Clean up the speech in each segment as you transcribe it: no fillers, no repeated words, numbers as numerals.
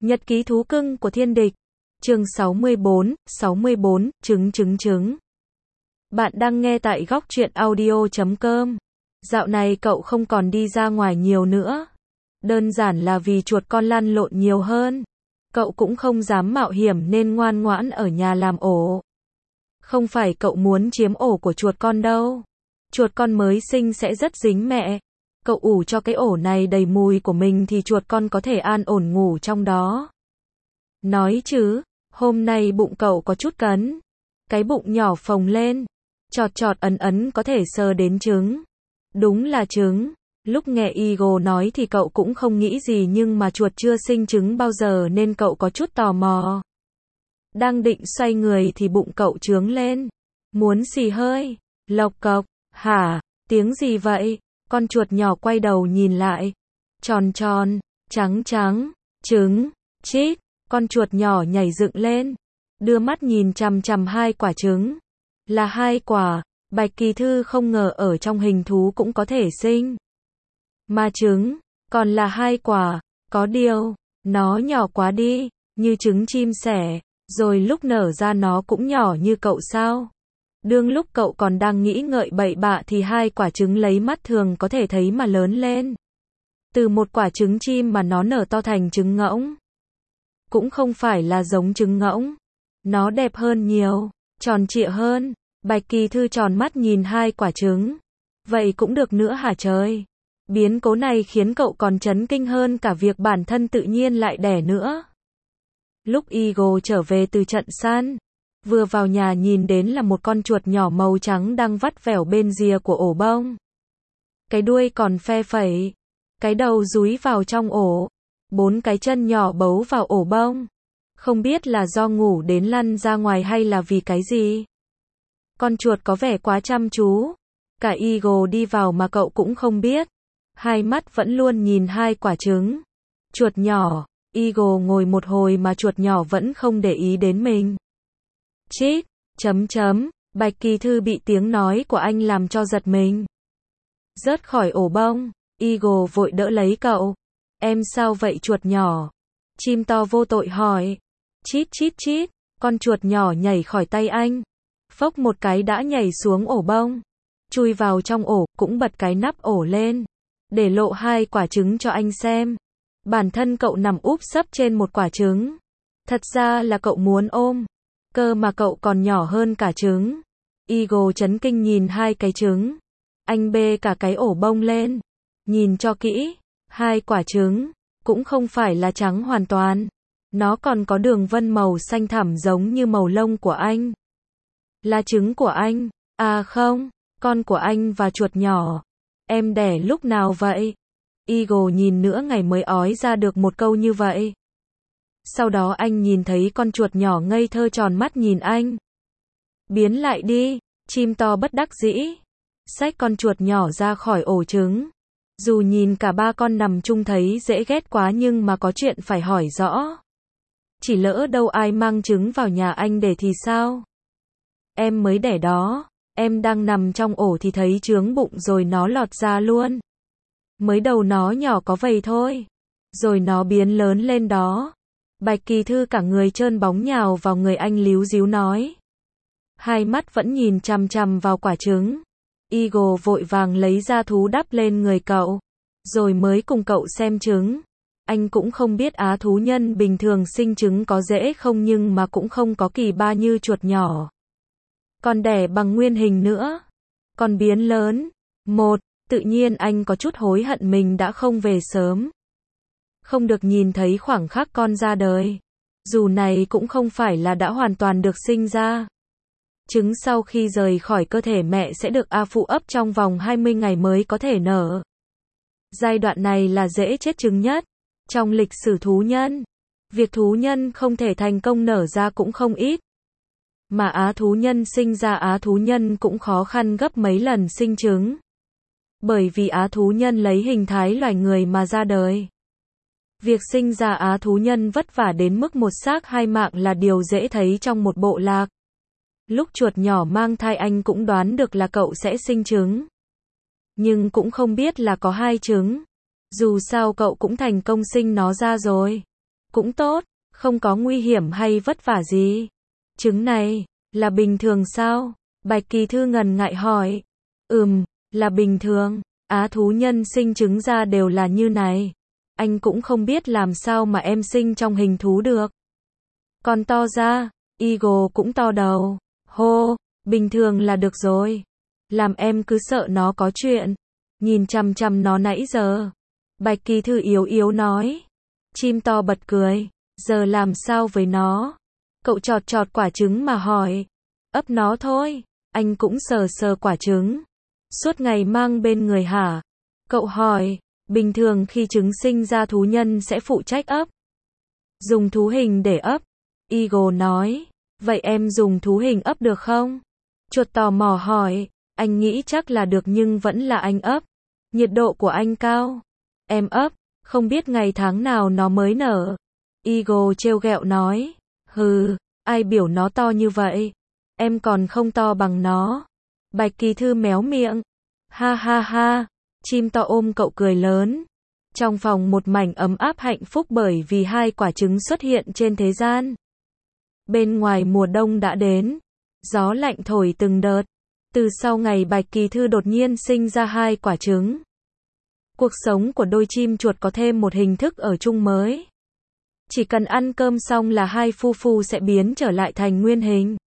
Nhật ký thú cưng của thiên địch. Chương 64, trứng. Bạn đang nghe tại góc truyện audio.com. Dạo này cậu không còn đi ra ngoài nhiều nữa. Đơn giản là vì chuột con lăn lộn nhiều hơn. Cậu cũng không dám mạo hiểm nên ngoan ngoãn ở nhà làm ổ. Không phải cậu muốn chiếm ổ của chuột con đâu. Chuột con mới sinh sẽ rất dính mẹ. Cậu ủ cho cái ổ này đầy mùi của mình thì chuột con có thể an ổn ngủ trong đó. Nói chứ, hôm nay bụng cậu có chút cấn. Cái bụng nhỏ phồng lên. Chọt ấn có thể sờ đến trứng. Đúng là trứng. Lúc nghe Eagle nói thì cậu cũng không nghĩ gì nhưng mà chuột chưa sinh trứng bao giờ nên cậu có chút tò mò. Đang định xoay người thì bụng cậu trướng lên. Muốn xì hơi. Lộc cộc. Hả? Tiếng gì vậy? Con chuột nhỏ quay đầu nhìn lại. Tròn, trắng, trứng, chít. Con chuột nhỏ nhảy dựng lên. Đưa mắt nhìn chằm chằm hai quả trứng. Là hai quả. Bạch Kỳ Thư không ngờ ở trong hình thú cũng có thể sinh. Mà trứng, còn là hai quả. Có điều, nó nhỏ quá đi. Như trứng chim sẻ. Rồi lúc nở ra nó cũng nhỏ như cậu sao? Đương lúc cậu còn đang nghĩ ngợi bậy bạ thì hai quả trứng lấy mắt thường có thể thấy mà lớn lên. Từ một quả trứng chim mà nó nở to thành trứng ngỗng. Cũng không phải là giống trứng ngỗng. Nó đẹp hơn nhiều, tròn trịa hơn. Bạch Kỳ Thư tròn mắt nhìn hai quả trứng. Vậy cũng được nữa hả trời? Biến cố này khiến cậu còn chấn kinh hơn cả việc bản thân tự nhiên lại đẻ nữa. Lúc Eagle trở về từ trận săn, vừa vào nhà nhìn đến là một con chuột nhỏ màu trắng đang vắt vẻo bên rìa của ổ bông. Cái đuôi còn phe phẩy, cái đầu dúi vào trong ổ, bốn cái chân nhỏ bấu vào ổ bông. Không biết là do ngủ đến lăn ra ngoài hay là vì cái gì. Con chuột có vẻ quá chăm chú. Cả Eagle đi vào mà cậu cũng không biết. Hai mắt vẫn luôn nhìn hai quả trứng. Chuột nhỏ, Eagle ngồi một hồi mà chuột nhỏ vẫn không để ý đến mình. Chít, Bạch Kỳ Thư bị tiếng nói của anh làm cho giật mình. Rớt khỏi ổ bông, Eagle vội đỡ lấy cậu. Em sao vậy chuột nhỏ? Chim to vô tội hỏi. Chít, con chuột nhỏ nhảy khỏi tay anh. Phốc một cái đã nhảy xuống ổ bông. Chui vào trong ổ, cũng bật cái nắp ổ lên. Để lộ hai quả trứng cho anh xem. Bản thân cậu nằm úp sấp trên một quả trứng. Thật ra là cậu muốn ôm. Cơ mà cậu còn nhỏ hơn cả trứng. Eagle chấn kinh nhìn hai cái trứng. Anh bê cả cái ổ bông lên. Nhìn cho kỹ. Hai quả trứng. Cũng không phải là trắng hoàn toàn. Nó còn có đường vân màu xanh thẳm giống như màu lông của anh. Là trứng của anh. À không. Con của anh và chuột nhỏ. Em đẻ lúc nào vậy? Eagle nhìn nửa ngày mới ói ra được một câu như vậy. Sau đó anh nhìn thấy con chuột nhỏ ngây thơ tròn mắt nhìn anh. Biến lại đi, chim to bất đắc dĩ. Xách con chuột nhỏ ra khỏi ổ trứng. Dù nhìn cả ba con nằm chung thấy dễ ghét quá nhưng mà có chuyện phải hỏi rõ. Chỉ lỡ đâu ai mang trứng vào nhà anh để thì sao? Em mới đẻ đó, em đang nằm trong ổ thì thấy trướng bụng rồi nó lọt ra luôn. Mới đầu nó nhỏ có vầy thôi. Rồi nó biến lớn lên đó. Bạch Kỳ Thư cả người trơn bóng nhào vào người anh líu díu nói. Hai mắt vẫn nhìn chằm chằm vào quả trứng. Eagle vội vàng lấy ra thú đắp lên người cậu. Rồi mới cùng cậu xem trứng. Anh cũng không biết á thú nhân bình thường sinh trứng có dễ không nhưng mà cũng không có kỳ ba như chuột nhỏ. Còn đẻ bằng nguyên hình nữa. Còn biến lớn. Tự nhiên anh có chút hối hận mình đã không về sớm. Không được nhìn thấy khoảng khắc con ra đời. Dù này cũng không phải là đã hoàn toàn được sinh ra. Trứng sau khi rời khỏi cơ thể mẹ sẽ được phụ ấp trong vòng 20 ngày mới có thể nở. Giai đoạn này là dễ chết trứng nhất. Trong lịch sử thú nhân, việc thú nhân không thể thành công nở ra cũng không ít. Mà á thú nhân sinh ra á thú nhân cũng khó khăn gấp mấy lần sinh trứng. Bởi vì á thú nhân lấy hình thái loài người mà ra đời. Việc sinh ra á thú nhân vất vả đến mức một xác hai mạng là điều dễ thấy trong một bộ lạc. Lúc chuột nhỏ mang thai anh cũng đoán được là cậu sẽ sinh trứng. Nhưng cũng không biết là có hai trứng. Dù sao cậu cũng thành công sinh nó ra rồi. Cũng tốt, không có nguy hiểm hay vất vả gì. Trứng này, là bình thường sao? Bạch Kỳ Thư ngần ngại hỏi. Là bình thường. Á thú nhân sinh trứng ra đều là như này. Anh cũng không biết làm sao mà em sinh trong hình thú được. Con to ra, Eagle cũng to đầu. Hô, bình thường là được rồi. Làm em cứ sợ nó có chuyện. Nhìn chằm chằm nó nãy giờ. Bạch Kỳ Thư yếu yếu nói. Chim to bật cười. Giờ làm sao với nó? Cậu chọt chọt quả trứng mà hỏi. Ấp nó thôi. Anh cũng sờ sờ quả trứng. Suốt ngày mang bên người hả? Cậu hỏi. Bình thường khi trứng sinh ra thú nhân sẽ phụ trách ấp. Dùng thú hình để ấp. Eagle nói. Vậy em dùng thú hình ấp được không? Chuột tò mò hỏi. Anh nghĩ chắc là được nhưng vẫn là anh ấp. Nhiệt độ của anh cao. Em ấp, không biết ngày tháng nào nó mới nở. Eagle trêu ghẹo nói. Hừ, ai biểu nó to như vậy? Em còn không to bằng nó. Bạch Kỳ Thư méo miệng. Ha ha ha, chim to ôm cậu cười lớn. Trong phòng một mảnh ấm áp hạnh phúc bởi vì 2 quả trứng xuất hiện trên thế gian. Bên ngoài mùa đông đã đến. Gió lạnh thổi từng đợt. Từ sau ngày Bạch Kỳ Thư đột nhiên sinh ra 2 quả trứng. Cuộc sống của đôi chim chuột có thêm một hình thức ở chung mới. Chỉ cần ăn cơm xong là hai phu phu sẽ biến trở lại thành nguyên hình.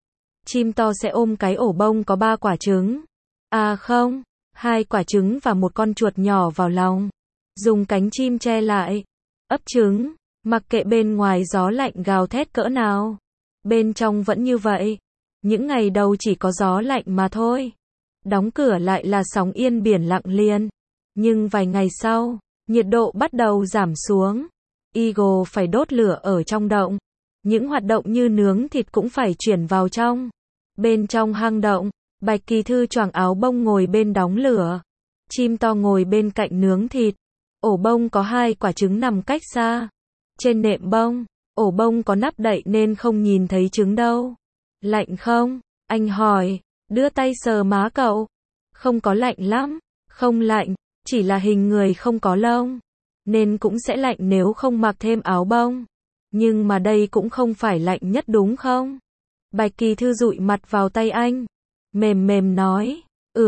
Chim to sẽ ôm cái ổ bông có 3 quả trứng. À không, 2 quả trứng và một con chuột nhỏ vào lòng. Dùng cánh chim che lại. Ấp trứng, mặc kệ bên ngoài gió lạnh gào thét cỡ nào. Bên trong vẫn như vậy. Những ngày đầu chỉ có gió lạnh mà thôi. Đóng cửa lại là sóng yên biển lặng liền. Nhưng vài ngày sau, nhiệt độ bắt đầu giảm xuống. Eagle phải đốt lửa ở trong động. Những hoạt động như nướng thịt cũng phải chuyển vào trong. Bên trong hang động, Bạch Kỳ Thư choàng áo bông ngồi bên đóng lửa. Chim to ngồi bên cạnh nướng thịt. Ổ bông có 2 quả trứng nằm cách xa. Trên nệm bông, ổ bông có nắp đậy nên không nhìn thấy trứng đâu. Lạnh không? Anh hỏi, đưa tay sờ má cậu. Không có lạnh lắm, không lạnh, chỉ là hình người không có lông. Nên cũng sẽ lạnh nếu không mặc thêm áo bông. Nhưng mà đây cũng không phải lạnh nhất đúng không? Bạch Kỳ Thư dụi mặt vào tay anh. Mềm mềm nói,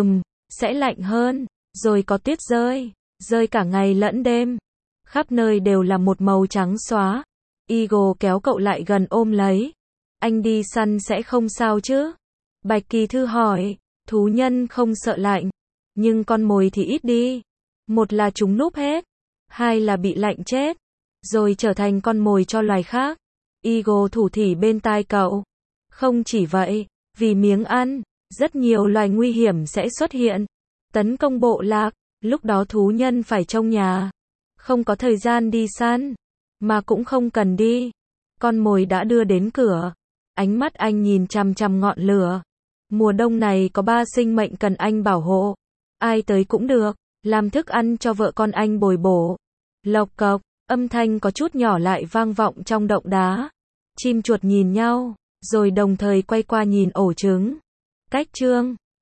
sẽ lạnh hơn. Rồi có tuyết rơi, rơi cả ngày lẫn đêm. Khắp nơi đều là một màu trắng xóa. Eagle kéo cậu lại gần ôm lấy. Anh đi săn sẽ không sao chứ? Bạch Kỳ Thư hỏi, thú nhân không sợ lạnh. Nhưng con mồi thì ít đi. Một là chúng núp hết. 2 là bị lạnh chết. Rồi trở thành con mồi cho loài khác. Eagle thủ thỉ bên tai cậu. Không chỉ vậy, vì miếng ăn, rất nhiều loài nguy hiểm sẽ xuất hiện. Tấn công bộ lạc, lúc đó thú nhân phải trông nhà. Không có thời gian đi săn. Mà cũng không cần đi. Con mồi đã đưa đến cửa. Ánh mắt anh nhìn chằm chằm ngọn lửa. Mùa đông này có 3 sinh mệnh cần anh bảo hộ. Ai tới cũng được. Làm thức ăn cho vợ con anh bồi bổ. Lộc cộc, âm thanh có chút nhỏ lại vang vọng trong động đá. Chim chuột nhìn nhau, rồi đồng thời quay qua nhìn ổ trứng. Cách chương